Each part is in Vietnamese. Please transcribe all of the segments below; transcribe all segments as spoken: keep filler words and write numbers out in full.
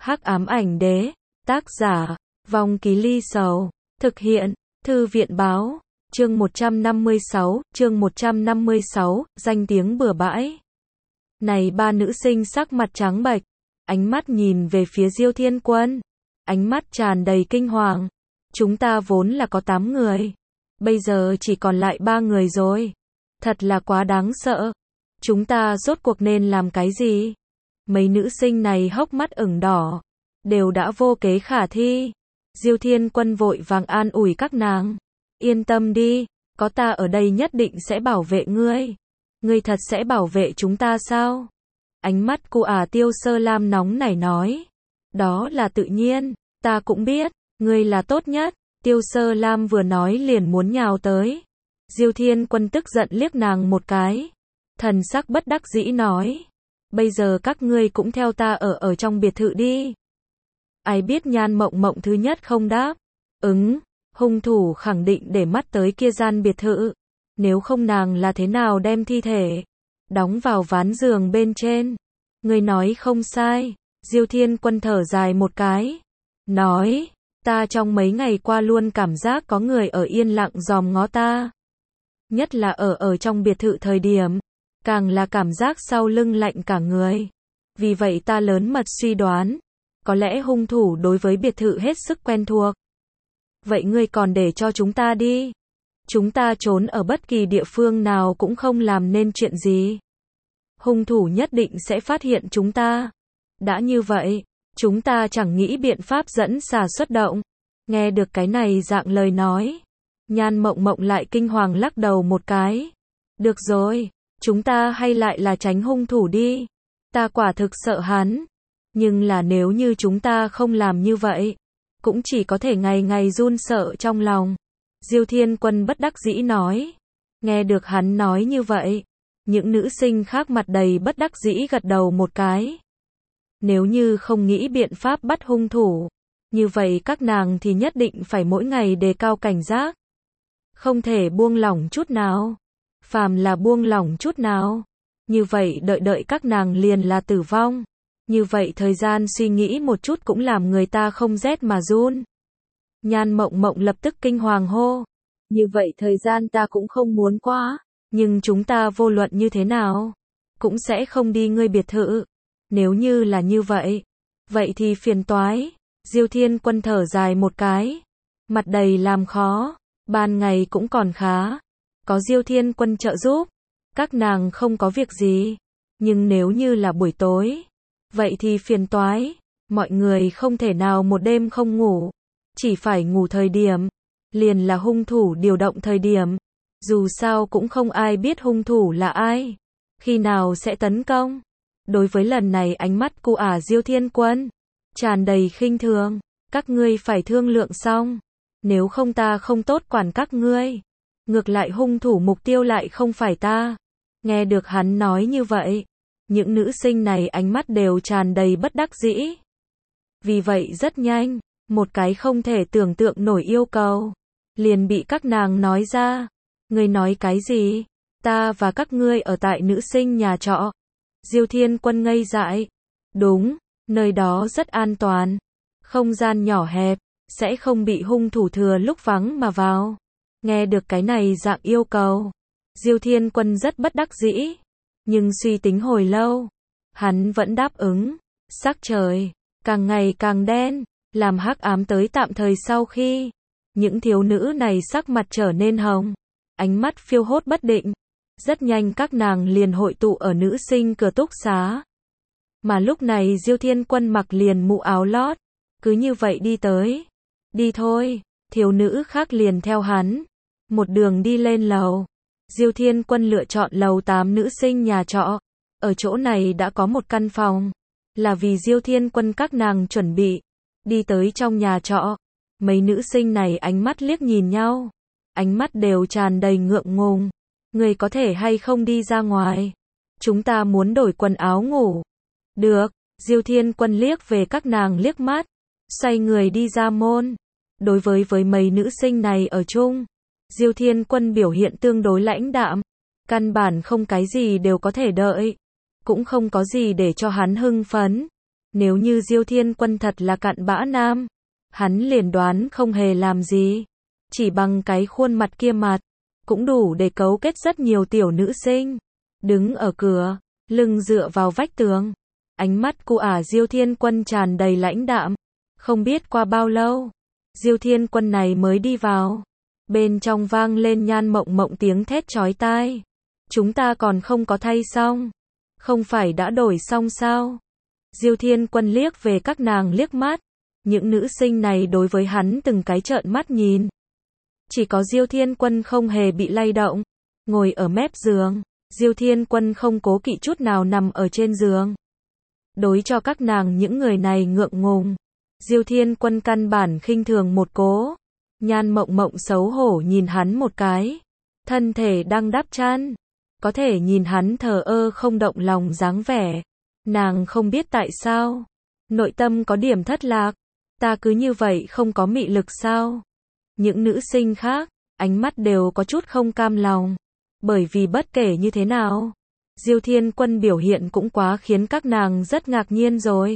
Hắc ám ảnh đế, tác giả, Vong Ký Ly Sầu, thực hiện, Thư viện báo, chương một trăm năm mươi sáu, chương một trăm năm mươi sáu, danh tiếng bừa bãi. Này ba nữ sinh sắc mặt trắng bệch, ánh mắt nhìn về phía Diêu Thiên Quân, ánh mắt tràn đầy kinh hoàng. Chúng ta vốn là có tám người, bây giờ chỉ còn lại ba người rồi. Thật là quá đáng sợ. Chúng ta rốt cuộc nên làm cái gì? Mấy nữ sinh này hốc mắt ửng đỏ, đều đã vô kế khả thi. Diêu Thiên Quân vội vàng an ủi các nàng. Yên tâm đi, có ta ở đây nhất định sẽ bảo vệ ngươi. Ngươi thật sẽ bảo vệ chúng ta sao? Ánh mắt cô ả Tiêu Sơ Lam nóng nảy nói. Đó là tự nhiên, ta cũng biết, ngươi là tốt nhất. Tiêu Sơ Lam vừa nói liền muốn nhào tới. Diêu Thiên Quân tức giận liếc nàng một cái. Thần sắc bất đắc dĩ nói. Bây giờ các ngươi cũng theo ta ở ở trong biệt thự đi. Ai biết Nhan Mộng Mộng thứ nhất không đáp. Ứng, hung thủ khẳng định để mắt tới kia gian biệt thự. Nếu không nàng là thế nào đem thi thể đóng vào ván giường bên trên. Người nói không sai. Diêu Thiên Quân thở dài một cái. Nói, ta trong mấy ngày qua luôn cảm giác có người ở yên lặng dòm ngó ta. Nhất là ở ở trong biệt thự thời điểm. Càng là cảm giác sau lưng lạnh cả người. Vì vậy ta lớn mật suy đoán. Có lẽ hung thủ đối với biệt thự hết sức quen thuộc. Vậy ngươi còn để cho chúng ta đi. Chúng ta trốn ở bất kỳ địa phương nào cũng không làm nên chuyện gì. Hung thủ nhất định sẽ phát hiện chúng ta. Đã như vậy, chúng ta chẳng nghĩ biện pháp dẫn xà xuất động. Nghe được cái này dạng lời nói. Nhan Mộng Mộng lại kinh hoàng lắc đầu một cái. Được rồi, chúng ta hay lại là tránh hung thủ đi. Ta quả thực sợ hắn. Nhưng là nếu như chúng ta không làm như vậy, cũng chỉ có thể ngày ngày run sợ trong lòng. Diêu Thiên Quân bất đắc dĩ nói. Nghe được hắn nói như vậy, những nữ sinh khác mặt đầy bất đắc dĩ gật đầu một cái. Nếu như không nghĩ biện pháp bắt hung thủ, như vậy các nàng thì nhất định phải mỗi ngày đề cao cảnh giác. Không thể buông lỏng chút nào. Phàm là buông lỏng chút nào, như vậy đợi đợi các nàng liền là tử vong. Như vậy thời gian suy nghĩ một chút cũng làm người ta không rét mà run. Nhan Mộng Mộng lập tức kinh hoàng hô. Như vậy thời gian ta cũng không muốn quá. Nhưng chúng ta vô luận như thế nào, cũng sẽ không đi ngươi biệt thự. Nếu như là như vậy, vậy thì phiền toái. Diêu Thiên Quân thở dài một cái. Mặt đầy làm khó. Ban ngày cũng còn khá. Có Diêu Thiên Quân trợ giúp. Các nàng không có việc gì. Nhưng nếu như là buổi tối, vậy thì phiền toái. Mọi người không thể nào một đêm không ngủ. Chỉ phải ngủ thời điểm. Liền là hung thủ điều động thời điểm. Dù sao cũng không ai biết hung thủ là ai. Khi nào sẽ tấn công. Đối với lần này ánh mắt cô ả Diêu Thiên Quân tràn đầy khinh thường. Các ngươi phải thương lượng xong. Nếu không ta không tốt quản các ngươi. Ngược lại hung thủ mục tiêu lại không phải ta. Nghe được hắn nói như vậy, những nữ sinh này ánh mắt đều tràn đầy bất đắc dĩ. Vì vậy rất nhanh, một cái không thể tưởng tượng nổi yêu cầu liền bị các nàng nói ra. Ngươi nói cái gì? Ta và các ngươi ở tại nữ sinh nhà trọ. Diêu Thiên Quân ngây dại. Đúng, nơi đó rất an toàn. Không gian nhỏ hẹp, sẽ không bị hung thủ thừa lúc vắng mà vào. Nghe được cái này dạng yêu cầu, Diêu Thiên Quân rất bất đắc dĩ. Nhưng suy tính hồi lâu, hắn vẫn đáp ứng. Sắc trời càng ngày càng đen, làm hắc ám tới tạm thời sau khi những thiếu nữ này sắc mặt trở nên hồng, ánh mắt phiêu hốt bất định. Rất nhanh các nàng liền hội tụ ở nữ sinh cửa túc xá. Mà lúc này Diêu Thiên Quân mặc liền mũ áo lót, cứ như vậy đi tới. Đi thôi, thiếu nữ khác liền theo hắn. Một đường đi lên lầu. Diêu Thiên Quân lựa chọn lầu tám nữ sinh nhà trọ. Ở chỗ này đã có một căn phòng. Là vì Diêu Thiên Quân các nàng chuẩn bị. Đi tới trong nhà trọ. Mấy nữ sinh này ánh mắt liếc nhìn nhau. Ánh mắt đều tràn đầy ngượng ngùng. Người có thể hay không đi ra ngoài. Chúng ta muốn đổi quần áo ngủ. Được, Diêu Thiên Quân liếc về các nàng liếc mắt. Xoay người đi ra môn. Đối với với mấy nữ sinh này ở chung, Diêu Thiên Quân biểu hiện tương đối lãnh đạm. Căn bản không cái gì đều có thể đợi. Cũng không có gì để cho hắn hưng phấn. Nếu như Diêu Thiên Quân thật là cặn bã nam, hắn liền đoán không hề làm gì. Chỉ bằng cái khuôn mặt kia mặt, cũng đủ để cấu kết rất nhiều tiểu nữ sinh. Đứng ở cửa, lưng dựa vào vách tường. Ánh mắt của ả Diêu Thiên Quân tràn đầy lãnh đạm. Không biết qua bao lâu, Diêu Thiên Quân này mới đi vào. Bên trong vang lên Nhan Mộng Mộng tiếng thét chói tai. Chúng ta còn không có thay xong. Không phải đã đổi xong sao? Diêu Thiên Quân liếc về các nàng liếc mắt. Những nữ sinh này đối với hắn từng cái trợn mắt nhìn. Chỉ có Diêu Thiên Quân không hề bị lay động. Ngồi ở mép giường, Diêu Thiên Quân không cố kỵ chút nào nằm ở trên giường. Đối cho các nàng những người này ngượng ngùng. Diêu Thiên Quân căn bản khinh thường một cố. Nhan Mộng Mộng xấu hổ nhìn hắn một cái. Thân thể đang đắp chăn. Có thể nhìn hắn thờ ơ không động lòng dáng vẻ. Nàng không biết tại sao. Nội tâm có điểm thất lạc. Ta cứ như vậy không có mị lực sao? Những nữ sinh khác, ánh mắt đều có chút không cam lòng. Bởi vì bất kể như thế nào, Diêu Thiên Quân biểu hiện cũng quá khiến các nàng rất ngạc nhiên rồi.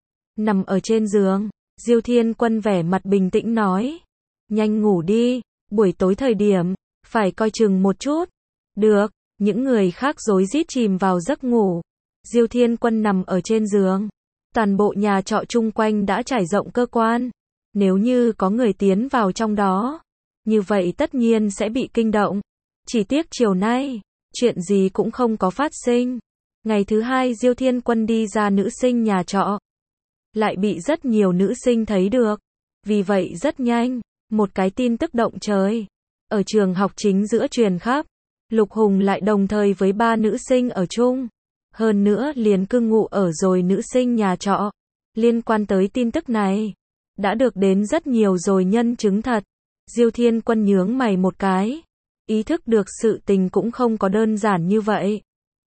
Nằm ở trên giường, Diêu Thiên Quân vẻ mặt bình tĩnh nói. Nhanh ngủ đi, buổi tối thời điểm, phải coi chừng một chút. Được, những người khác rối rít chìm vào giấc ngủ. Diêu Thiên Quân nằm ở trên giường. Toàn bộ nhà trọ chung quanh đã trải rộng cơ quan. Nếu như có người tiến vào trong đó, như vậy tất nhiên sẽ bị kinh động. Chỉ tiếc chiều nay, chuyện gì cũng không có phát sinh. Ngày thứ hai Diêu Thiên Quân đi ra nữ sinh nhà trọ. Lại bị rất nhiều nữ sinh thấy được. Vì vậy rất nhanh, một cái tin tức động trời. Ở trường học chính giữa truyền khắp. Lục Hùng lại đồng thời với ba nữ sinh ở chung. Hơn nữa liền cư ngụ ở rồi nữ sinh nhà trọ. Liên quan tới tin tức này, đã được đến rất nhiều rồi nhân chứng thật. Diêu Thiên Quân nhướng mày một cái. Ý thức được sự tình cũng không có đơn giản như vậy.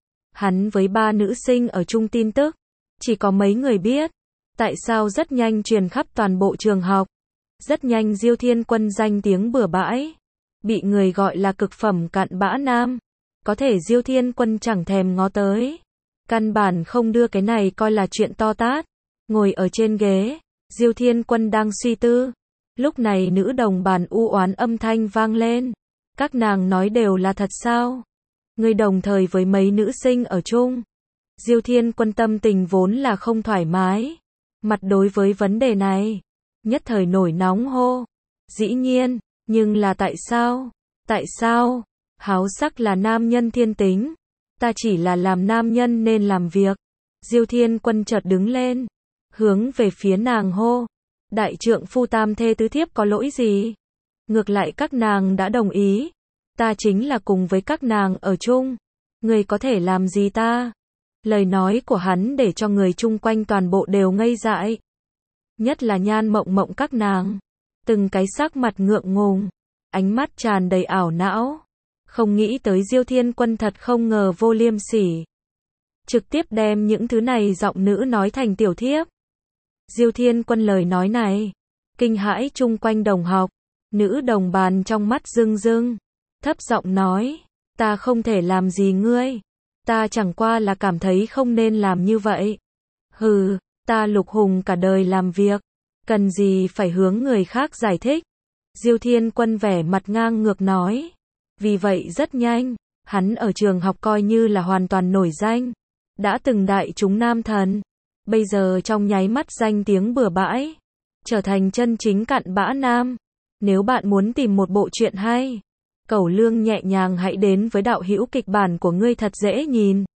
Hắn với ba nữ sinh ở chung tin tức, chỉ có mấy người biết. Tại sao rất nhanh truyền khắp toàn bộ trường học. Rất nhanh Diêu Thiên Quân danh tiếng bừa bãi. Bị người gọi là cực phẩm cặn bã nam. Có thể Diêu Thiên Quân chẳng thèm ngó tới. Căn bản không đưa cái này coi là chuyện to tát. Ngồi ở trên ghế, Diêu Thiên Quân đang suy tư. Lúc này nữ đồng bàn u oán âm thanh vang lên. Các nàng nói đều là thật sao? Người đồng thời với mấy nữ sinh ở chung. Diêu Thiên Quân tâm tình vốn là không thoải mái. Mặt đối với vấn đề này, nhất thời nổi nóng hô. Dĩ nhiên, nhưng là tại sao? Tại sao? Háo sắc là nam nhân thiên tính. Ta chỉ là làm nam nhân nên làm việc. Diêu Thiên Quân chợt đứng lên, hướng về phía nàng hô. Đại trượng phu tam thê tứ thiếp có lỗi gì? Ngược lại các nàng đã đồng ý. Ta chính là cùng với các nàng ở chung. Người có thể làm gì ta? Lời nói của hắn để cho người chung quanh toàn bộ đều ngây dại. Nhất là Nhan Mộng Mộng các nàng. Từng cái sắc mặt ngượng ngùng. Ánh mắt tràn đầy ảo não. Không nghĩ tới Diêu Thiên Quân thật không ngờ vô liêm sỉ. Trực tiếp đem những thứ này giọng nữ nói thành tiểu thiếp. Diêu Thiên Quân lời nói này, kinh hãi chung quanh đồng học. Nữ đồng bàn trong mắt rưng rưng. Thấp giọng nói, ta không thể làm gì ngươi. Ta chẳng qua là cảm thấy không nên làm như vậy. Hừ, ta Lục Hùng cả đời làm việc. Cần gì phải hướng người khác giải thích. Diêu Thiên Quân vẻ mặt ngang ngược nói. Vì vậy rất nhanh, hắn ở trường học coi như là hoàn toàn nổi danh. Đã từng đại chúng nam thần. Bây giờ trong nháy mắt danh tiếng bừa bãi. Trở thành chân chính cặn bã nam. Nếu bạn muốn tìm một bộ truyện hay, cẩu lương nhẹ nhàng hãy đến với đạo hữu kịch bản của ngươi thật dễ nhìn.